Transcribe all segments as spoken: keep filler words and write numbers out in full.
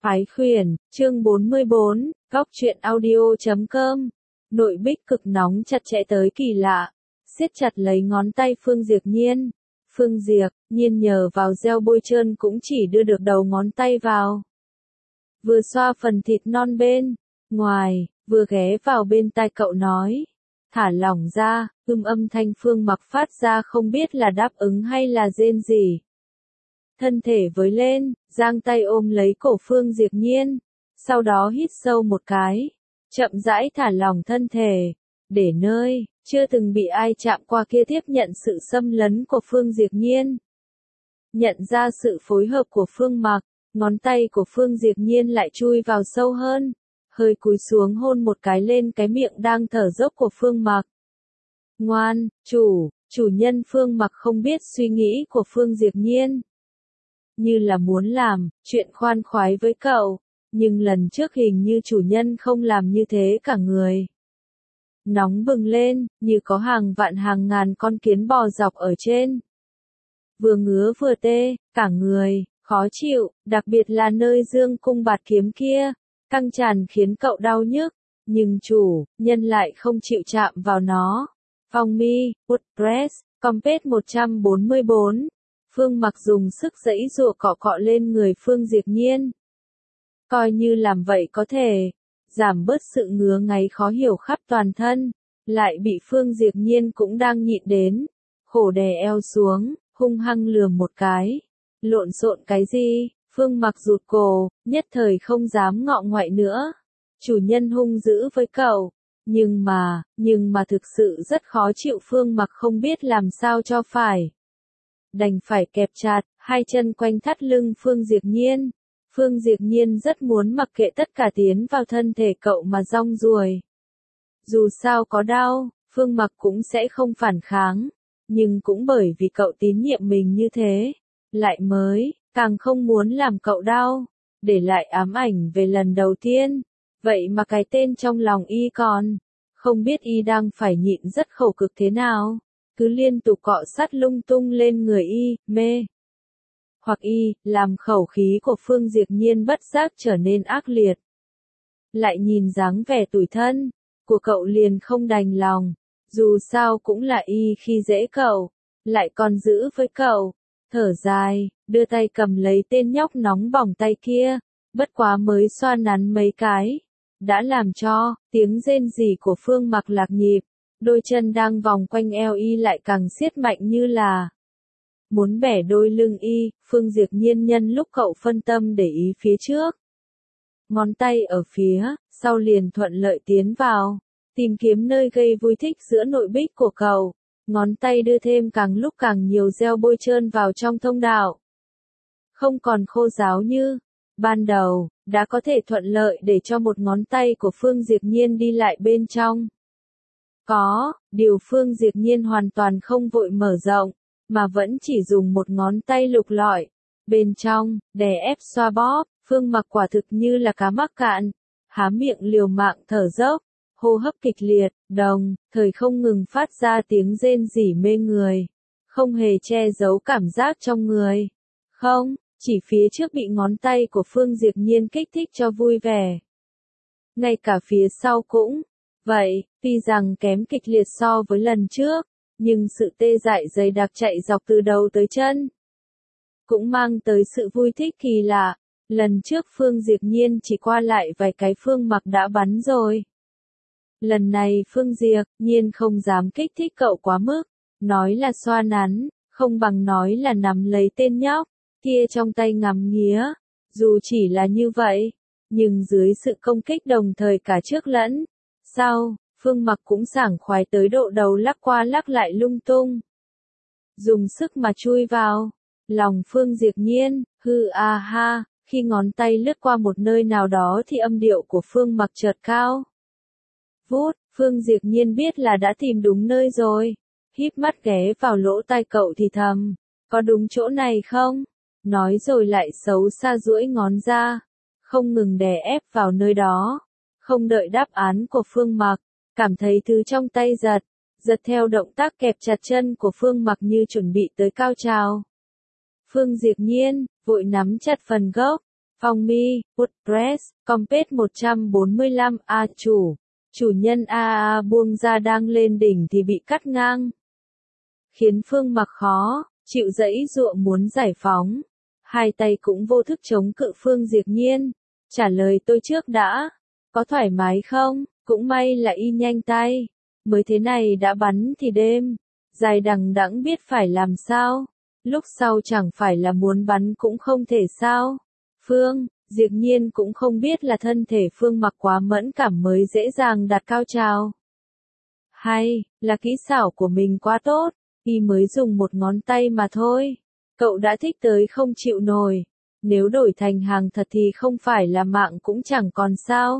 Phái khuyển, chương bốn mươi bốn, góc truyện audio chấm com. Nội bích cực nóng chặt chẽ tới kỳ lạ, siết chặt lấy ngón tay Phương Diệp Nhiên. Phương Diệp Nhiên nhờ vào gel bôi trơn cũng chỉ đưa được đầu ngón tay vào. Vừa xoa phần thịt non bên ngoài, vừa ghé vào bên tai cậu nói. Thả lỏng ra, ưm âm thanh Phương Mặc phát ra không biết là đáp ứng hay là rên rỉ. Thân thể với lên, giang tay ôm lấy cổ Phương Diệp Nhiên, sau đó hít sâu một cái, chậm rãi thả lỏng thân thể, để nơi, chưa từng bị ai chạm qua kia tiếp nhận sự xâm lấn của Phương Diệp Nhiên. Nhận ra sự phối hợp của Phương Mặc, ngón tay của Phương Diệp Nhiên lại chui vào sâu hơn, hơi cúi xuống hôn một cái lên cái miệng đang thở dốc của Phương Mặc. Ngoan, chủ, chủ nhân Phương Mặc không biết suy nghĩ của Phương Diệp Nhiên. Như là muốn làm chuyện khoan khoái với cậu, nhưng lần trước hình như chủ nhân không làm như thế cả người. Nóng bừng lên, như có hàng vạn hàng ngàn con kiến bò dọc ở trên. Vừa ngứa vừa tê, cả người, khó chịu, đặc biệt là nơi dương cung bạt kiếm kia, căng tràn khiến cậu đau nhức, nhưng chủ nhân lại không chịu chạm vào nó. Phong mi, WordPress, Compet một trăm bốn mươi bốn. Phương Mặc dùng sức giãy giụa cọ cọ lên người Phương Diệp Nhiên. Coi như làm vậy có thể giảm bớt sự ngứa ngáy khó hiểu khắp toàn thân, lại bị Phương Diệp Nhiên cũng đang nhịn đến, khổ đè eo xuống, hung hăng lườm một cái. Lộn xộn cái gì? Phương Mặc rụt cổ, nhất thời không dám ngọ ngoại nữa. Chủ nhân hung dữ với cậu, nhưng mà, nhưng mà thực sự rất khó chịu. Phương Mặc không biết làm sao cho phải. Đành phải kẹp chặt hai chân quanh thắt lưng Phương Diệp Nhiên. Phương Diệp Nhiên rất muốn mặc kệ tất cả tiến vào thân thể cậu mà rong ruổi. Dù sao có đau, Phương Mặc cũng sẽ không phản kháng, nhưng cũng bởi vì cậu tín nhiệm mình như thế, lại mới càng không muốn làm cậu đau, để lại ám ảnh về lần đầu tiên. Vậy mà cái tên trong lòng y còn không biết y đang phải nhịn rất khổ cực thế nào, cứ liên tục cọ sát lung tung lên người y, mê. Hoặc y, làm khẩu khí của Phương Diệp Nhiên bất giác trở nên ác liệt. Lại nhìn dáng vẻ tủi thân của cậu liền không đành lòng, dù sao cũng là y khi dễ cậu, lại còn giữ với cậu. Thở dài, đưa tay cầm lấy tên nhóc nóng bỏng tay kia, bất quá mới xoa nắn mấy cái, đã làm cho tiếng rên rỉ của Phương Mặc lạc nhịp. Đôi chân đang vòng quanh eo y lại càng siết mạnh như là muốn bẻ đôi lưng y. Phương Diệp Nhiên nhân lúc cậu phân tâm để ý phía trước, ngón tay ở phía sau liền thuận lợi tiến vào, tìm kiếm nơi gây vui thích giữa nội bích của cậu. Ngón tay đưa thêm càng lúc càng nhiều gel bôi trơn vào trong thông đạo. Không còn khô ráo như ban đầu, đã có thể thuận lợi để cho một ngón tay của Phương Diệp Nhiên đi lại bên trong. Có điều Phương Diệp Nhiên hoàn toàn không vội mở rộng, mà vẫn chỉ dùng một ngón tay lục lọi bên trong, đè ép xoa bóp. Phương Mặc quả thực như là cá mắc cạn, há miệng liều mạng thở dốc, hô hấp kịch liệt, đồng thời không ngừng phát ra tiếng rên rỉ mê người, không hề che giấu cảm giác trong người. Không, chỉ phía trước bị ngón tay của Phương Diệp Nhiên kích thích cho vui vẻ. Ngay cả phía sau cũng vậy, tuy rằng kém kịch liệt so với lần trước, nhưng sự tê dại dày đặc chạy dọc từ đầu tới chân cũng mang tới sự vui thích kỳ lạ. Lần trước Phương Diệp Nhiên chỉ qua lại vài cái Phương Mặc đã bắn rồi. Lần này Phương Diệp Nhiên không dám kích thích cậu quá mức, nói là xoa nắn, không bằng nói là nắm lấy tên nhóc kia trong tay ngắm nghía. Dù chỉ là như vậy, nhưng dưới sự công kích đồng thời cả trước lẫn sau, Phương Mặc cũng sảng khoái tới độ đầu lắc qua lắc lại lung tung. Dùng sức mà chui vào lòng Phương Diệp Nhiên, hư a ha, khi ngón tay lướt qua một nơi nào đó thì âm điệu của Phương Mặc chợt cao vút. Phương Diệp Nhiên biết là đã tìm đúng nơi rồi, híp mắt ghé vào lỗ tai cậu thì thầm, có đúng chỗ này không? Nói rồi lại xấu xa duỗi ngón ra, không ngừng đè ép vào nơi đó. Không đợi đáp án của Phương Mặc, cảm thấy thứ trong tay giật, giật theo động tác kẹp chặt chân của Phương Mặc như chuẩn bị tới cao trào. Phương Diệp Nhiên vội nắm chặt phần gốc Phong mi, WordPress, Compet một trăm bốn mươi lăm, A chủ. Chủ nhân a a buông ra đang lên đỉnh thì bị cắt ngang. Khiến Phương Mặc khó, chịu giãy giụa muốn giải phóng. Hai tay cũng vô thức chống cự Phương Diệp Nhiên. Trả lời tôi trước đã. Có thoải mái không? Cũng may là y nhanh tay. Mới thế này đã bắn thì đêm. Dài đằng đẵng biết phải làm sao. Lúc sau chẳng phải là muốn bắn cũng không thể sao. Phương Diệp Nhiên cũng không biết là thân thể Phương Mặc quá mẫn cảm mới dễ dàng đạt cao trào. Hay là kỹ xảo của mình quá tốt, y mới dùng một ngón tay mà thôi. Cậu đã thích tới không chịu nổi. Nếu đổi thành hàng thật thì không phải là mạng cũng chẳng còn sao.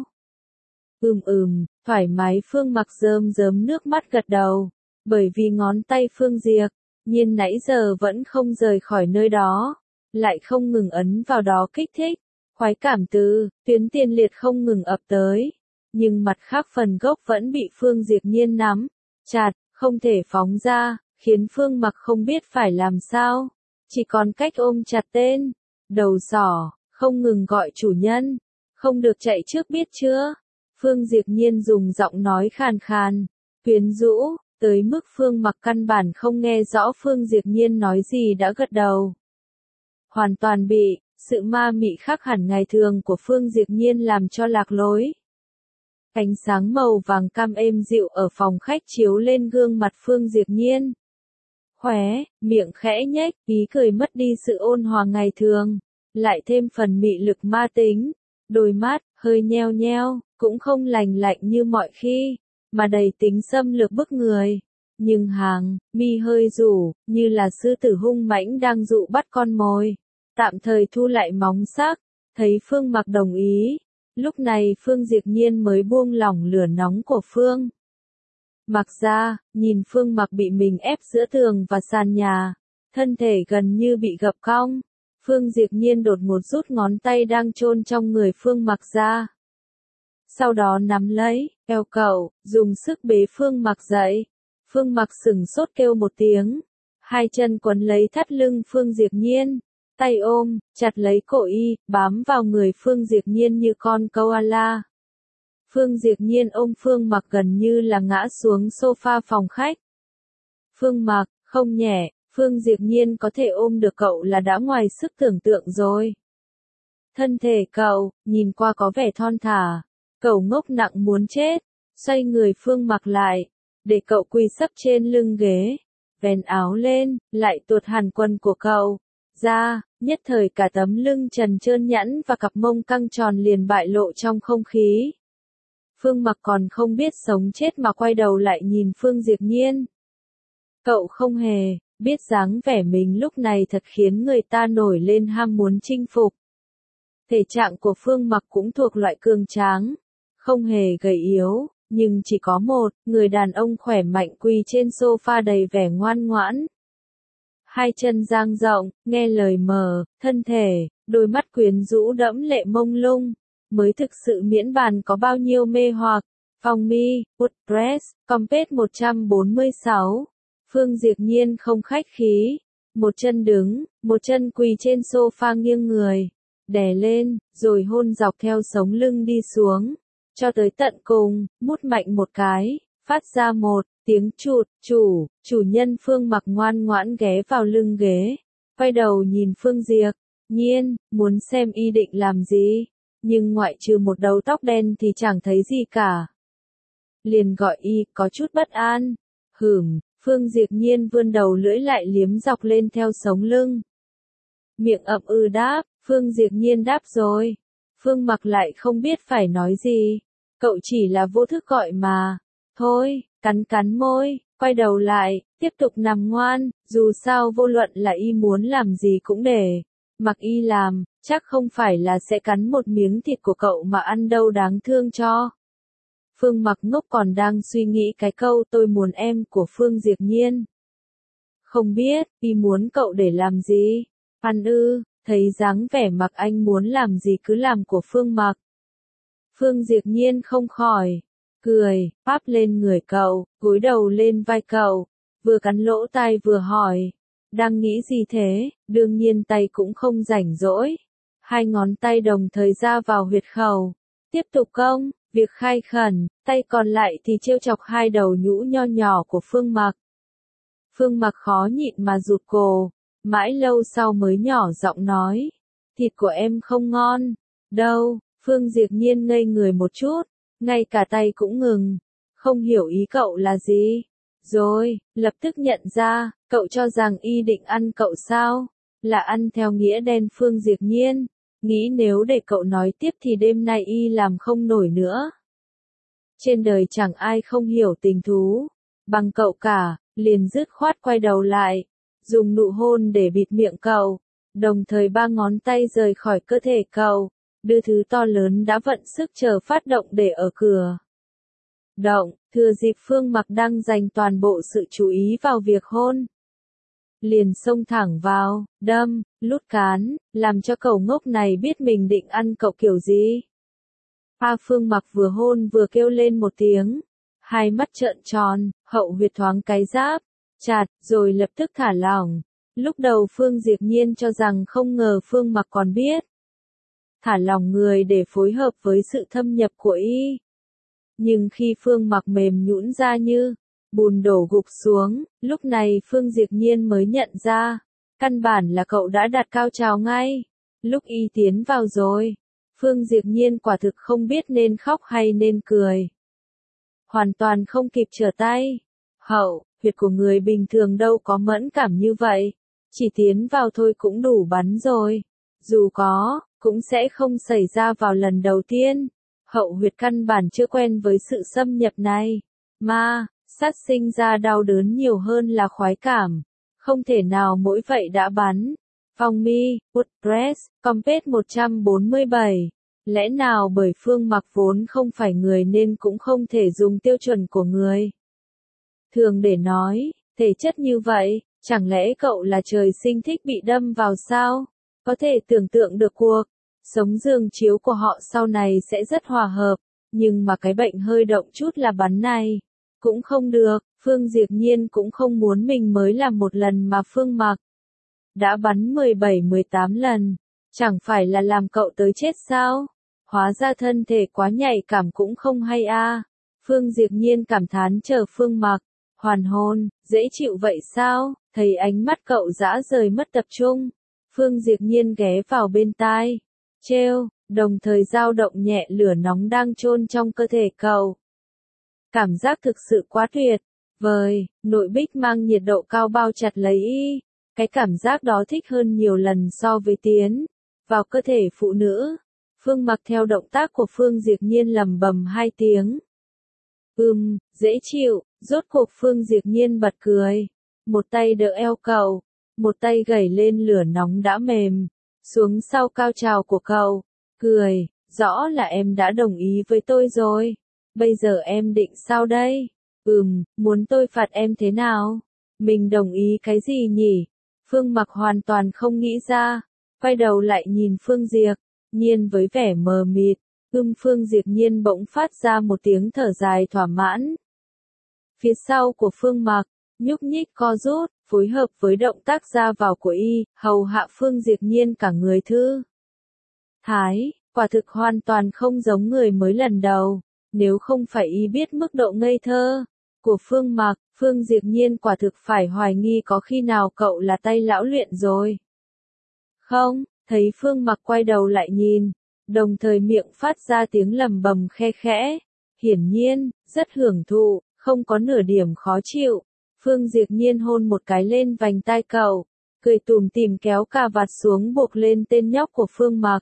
Ừm ừm, thoải mái Phương Mặc rơm rớm nước mắt gật đầu. Bởi vì ngón tay Phương Diệp Nhiên nãy giờ vẫn không rời khỏi nơi đó. Lại không ngừng ấn vào đó kích thích. Khoái cảm từ tuyến tiền liệt không ngừng ập tới. Nhưng mặt khác phần gốc vẫn bị Phương Diệp Nhiên nắm chặt, không thể phóng ra, khiến Phương Mặc không biết phải làm sao. Chỉ còn cách ôm chặt tên, đầu sỏ, không ngừng gọi chủ nhân. Không được chạy trước biết chưa? Phương Diệp Nhiên dùng giọng nói khàn khàn, quyến rũ, tới mức Phương Mặc căn bản không nghe rõ Phương Diệp Nhiên nói gì đã gật đầu. Hoàn toàn bị sự ma mị khác hẳn ngày thường của Phương Diệp Nhiên làm cho lạc lối. Ánh sáng màu vàng cam êm dịu ở phòng khách chiếu lên gương mặt Phương Diệp Nhiên. Khóe miệng khẽ nhếch, ý cười mất đi sự ôn hòa ngày thường, lại thêm phần mị lực ma tính. Đôi mắt hơi nheo nheo, cũng không lành lạnh như mọi khi, mà đầy tính xâm lược bức người. Nhưng hàng mi hơi rủ, như là sư tử hung mãnh đang dụ bắt con mồi. Tạm thời thu lại móng sắc, thấy Phương Mặc đồng ý. Lúc này Phương Diệp Nhiên mới buông lỏng lửa nóng của Phương Mặc ra, nhìn Phương Mặc bị mình ép giữa tường và sàn nhà, thân thể gần như bị gập cong. Phương Diệp Nhiên đột ngột rút ngón tay đang chôn trong người Phương Mặc ra. Sau đó nắm lấy eo cậu, dùng sức bế Phương Mặc dậy. Phương Mặc sửng sốt kêu một tiếng, hai chân quấn lấy thắt lưng Phương Diệp Nhiên, tay ôm chặt lấy cổ y, bám vào người Phương Diệp Nhiên như con koala. Phương Diệp Nhiên ôm Phương Mặc gần như là ngã xuống sofa phòng khách. Phương Mặc, không nhẹ, Phương Diệp Nhiên có thể ôm được cậu là đã ngoài sức tưởng tượng rồi. Thân thể cậu, nhìn qua có vẻ thon thả, cậu ngốc nặng muốn chết, xoay người Phương Mặc lại, để cậu quỳ sấp trên lưng ghế, vén áo lên, lại tuột hẳn quần của cậu ra, nhất thời cả tấm lưng trần trơn nhẵn và cặp mông căng tròn liền bại lộ trong không khí. Phương Mặc còn không biết sống chết mà quay đầu lại nhìn Phương Diệp Nhiên. Cậu không hề biết dáng vẻ mình lúc này thật khiến người ta nổi lên ham muốn chinh phục. Thể trạng của Phương Mặc cũng thuộc loại cường tráng, không hề gầy yếu, nhưng chỉ có một người đàn ông khỏe mạnh quỳ trên sofa đầy vẻ ngoan ngoãn. Hai chân dang rộng, nghe lời mờ, thân thể, đôi mắt quyến rũ đẫm lệ mông lung, mới thực sự miễn bàn có bao nhiêu mê hoặc. Phong mi, WordPress, Compet một trăm bốn mươi sáu. Phương Diệp Nhiên không khách khí, một chân đứng, một chân quỳ trên sofa nghiêng người, đè lên, rồi hôn dọc theo sống lưng đi xuống, cho tới tận cùng, mút mạnh một cái, phát ra một tiếng chụt. Chủ, chủ nhân Phương Mặc ngoan ngoãn ghé vào lưng ghế, quay đầu nhìn Phương Diệp Nhiên, muốn xem y định làm gì, nhưng ngoại trừ một đầu tóc đen thì chẳng thấy gì cả. Liền gọi y, có chút bất an. Hửm, Phương Diệp Nhiên vươn đầu lưỡi lại liếm dọc lên theo sống lưng. Miệng ậm ừ đáp, Phương Diệp Nhiên đáp rồi. Phương Mặc lại không biết phải nói gì. Cậu chỉ là vô thức gọi mà. Thôi, cắn cắn môi, quay đầu lại, tiếp tục nằm ngoan, dù sao vô luận là y muốn làm gì cũng để mặc y làm, chắc không phải là sẽ cắn một miếng thịt của cậu mà ăn đâu đáng thương cho. Phương Mặc ngốc còn đang suy nghĩ cái câu tôi muốn em của Phương Diệp Nhiên. Không biết, y muốn cậu để làm gì? Ăn ư, thấy dáng vẻ Mặc anh muốn làm gì cứ làm của Phương Mặc. Phương Diệp Nhiên không khỏi cười, páp lên người cậu, gối đầu lên vai cậu, vừa cắn lỗ tai vừa hỏi, đang nghĩ gì thế? Đương nhiên tay cũng không rảnh rỗi. Hai ngón tay đồng thời ra vào huyệt khẩu. Tiếp tục công, việc khai khẩn, tay còn lại thì trêu chọc hai đầu nhũ nho nhỏ của Phương Mặc. Phương Mặc khó nhịn mà rụt cổ, mãi lâu sau mới nhỏ giọng nói, thịt của em không ngon, đâu. Phương Diệp Nhiên ngây người một chút, ngay cả tay cũng ngừng, không hiểu ý cậu là gì. Rồi, lập tức nhận ra, cậu cho rằng y định ăn cậu sao, là ăn theo nghĩa đen. Phương Diệp Nhiên nghĩ nếu để cậu nói tiếp thì đêm nay y làm không nổi nữa. Trên đời chẳng ai không hiểu tình thú bằng cậu cả, liền dứt khoát quay đầu lại, dùng nụ hôn để bịt miệng cậu, đồng thời ba ngón tay rời khỏi cơ thể cậu, đưa thứ to lớn đã vận sức chờ phát động để ở cửa. Động, thừa dịp Phương Mặc đang dành toàn bộ sự chú ý vào việc hôn, liền xông thẳng vào, đâm, lút cán, làm cho cậu ngốc này biết mình định ăn cậu kiểu gì. A Phương Mặc vừa hôn vừa kêu lên một tiếng, hai mắt trợn tròn, hậu huyệt thoáng cái giáp, chặt, rồi lập tức thả lỏng. Lúc đầu Phương Diệp Nhiên cho rằng không ngờ Phương Mặc còn biết thả lỏng người để phối hợp với sự thâm nhập của y. Nhưng khi Phương Mặc mềm nhũn ra như bùn đổ gục xuống, lúc này Phương Diệp Nhiên mới nhận ra, căn bản là cậu đã đạt cao trào ngay. Lúc y tiến vào rồi, Phương Diệp Nhiên quả thực không biết nên khóc hay nên cười. Hoàn toàn không kịp trở tay. Hậu, huyệt của người bình thường đâu có mẫn cảm như vậy. Chỉ tiến vào thôi cũng đủ bắn rồi. Dù có, cũng sẽ không xảy ra vào lần đầu tiên. Hậu huyệt căn bản chưa quen với sự xâm nhập này. Mà, sát sinh ra đau đớn nhiều hơn là khoái cảm. Không thể nào mỗi vậy đã bắn. Phong mi, WordPress, Compet một trăm bốn mươi bảy. Lẽ nào bởi Phương Mặc vốn không phải người nên cũng không thể dùng tiêu chuẩn của người thường để nói, thể chất như vậy, chẳng lẽ cậu là trời sinh thích bị đâm vào sao? Có thể tưởng tượng được cuộc sống giường chiếu của họ sau này sẽ rất hòa hợp, nhưng mà cái bệnh hơi động chút là bắn này, cũng không được. Phương Diệp Nhiên cũng không muốn mình mới làm một lần mà Phương Mặc đã bắn mười bảy mười tám lần, chẳng phải là làm cậu tới chết sao? Hóa ra thân thể quá nhạy cảm cũng không hay a. À. Phương Diệp Nhiên cảm thán chờ Phương Mặc hoàn hôn, dễ chịu vậy sao? Thấy ánh mắt cậu dã rời mất tập trung, Phương Diệp Nhiên ghé vào bên tai, trêu, đồng thời dao động nhẹ lửa nóng đang chôn trong cơ thể cậu. Cảm giác thực sự quá tuyệt vời, nội bích mang nhiệt độ cao bao chặt lấy y, cái cảm giác đó thích hơn nhiều lần so với tiến vào cơ thể phụ nữ. Phương Mặc theo động tác của Phương Diệp Nhiên lầm bầm hai tiếng. Ừm, dễ chịu, rốt cuộc Phương Diệp Nhiên bật cười. Một tay đỡ eo cậu, một tay gẩy lên lửa nóng đã mềm, xuống sau cao trào của cậu, cười, rõ là em đã đồng ý với tôi rồi. Bây giờ em định sao đây? Ừm, muốn tôi phạt em thế nào? Mình đồng ý cái gì nhỉ? Phương Mặc hoàn toàn không nghĩ ra, quay đầu lại nhìn Phương Diệp Nhiên với vẻ mờ mịt. Ưm Phương Diệp Nhiên bỗng phát ra một tiếng thở dài thỏa mãn. Phía sau của Phương Mặc, nhúc nhích co rút, phối hợp với động tác ra vào của y, hầu hạ Phương Diệp Nhiên cả người thư thái, quả thực hoàn toàn không giống người mới lần đầu. Nếu không phải y biết mức độ ngây thơ của Phương Mặc, Phương Diệp Nhiên quả thực phải hoài nghi có khi nào cậu là tay lão luyện rồi. Không, thấy Phương Mặc quay đầu lại nhìn, đồng thời miệng phát ra tiếng lầm bầm khe khẽ, hiển nhiên, rất hưởng thụ, không có nửa điểm khó chịu. Phương Diệp Nhiên hôn một cái lên vành tai cậu, cười tủm tỉm kéo cà vạt xuống buộc lên tên nhóc của Phương Mặc.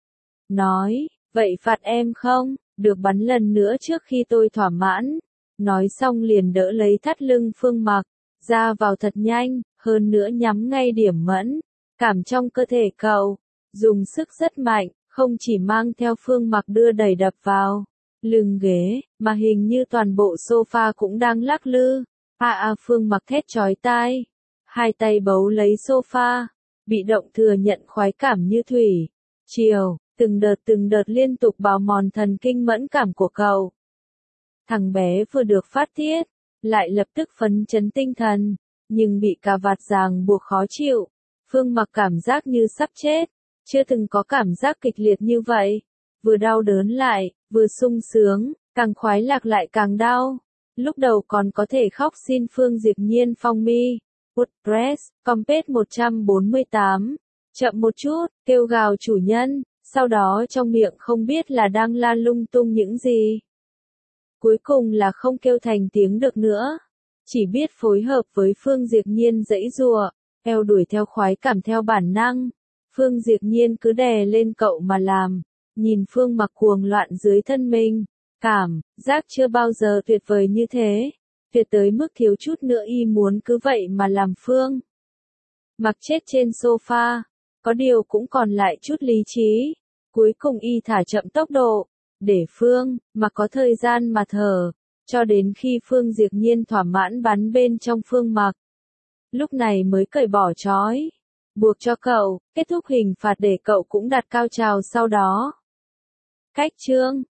Nói, vậy phạt em không, được bắn lần nữa trước khi tôi thỏa mãn. Nói xong liền đỡ lấy thắt lưng Phương Mặc, ra vào thật nhanh, hơn nữa nhắm ngay điểm mẫn cảm trong cơ thể cậu, dùng sức rất mạnh, không chỉ mang theo Phương Mặc đưa đẩy đập vào lưng ghế, mà hình như toàn bộ sofa cũng đang lắc lư. A a Phương Mặc thét chói tai, hai tay bấu lấy sofa, bị động thừa nhận khoái cảm như thủy triều, từng đợt từng đợt liên tục bào mòn thần kinh mẫn cảm của cậu. Thằng bé vừa được phát tiết, lại lập tức phấn chấn tinh thần, nhưng bị cà vạt ràng buộc khó chịu. Phương Mặc cảm giác như sắp chết, Chưa từng có cảm giác kịch liệt như vậy. Vừa đau đớn lại, vừa sung sướng, càng khoái lạc lại càng đau. Lúc đầu còn có thể khóc xin Phương Diệp Nhiên phong mi. WordPress, Compage một trăm bốn mươi tám. Chậm một chút, kêu gào chủ nhân, sau đó trong miệng không biết là đang la lung tung những gì. Cuối cùng là không kêu thành tiếng được nữa. Chỉ biết phối hợp với Phương Diệp Nhiên giãy giụa, eo đuổi theo khoái cảm theo bản năng. Phương Diệp Nhiên cứ đè lên cậu mà làm. Nhìn Phương Mặc cuồng loạn dưới thân mình. Cảm giác chưa bao giờ tuyệt vời như thế. Tuyệt tới mức thiếu chút nữa y muốn cứ vậy mà làm Phương Mặc chết trên sofa. Có điều cũng còn lại chút lý trí. Cuối cùng y thả chậm tốc độ. Để Phương Mặc có thời gian mà thở. Cho đến khi Phương Diệp Nhiên thỏa mãn bắn bên trong Phương Mặc. Lúc này mới cởi bỏ trói. Buộc cho cậu, kết thúc hình phạt để cậu cũng đạt cao trào sau đó. Cách chương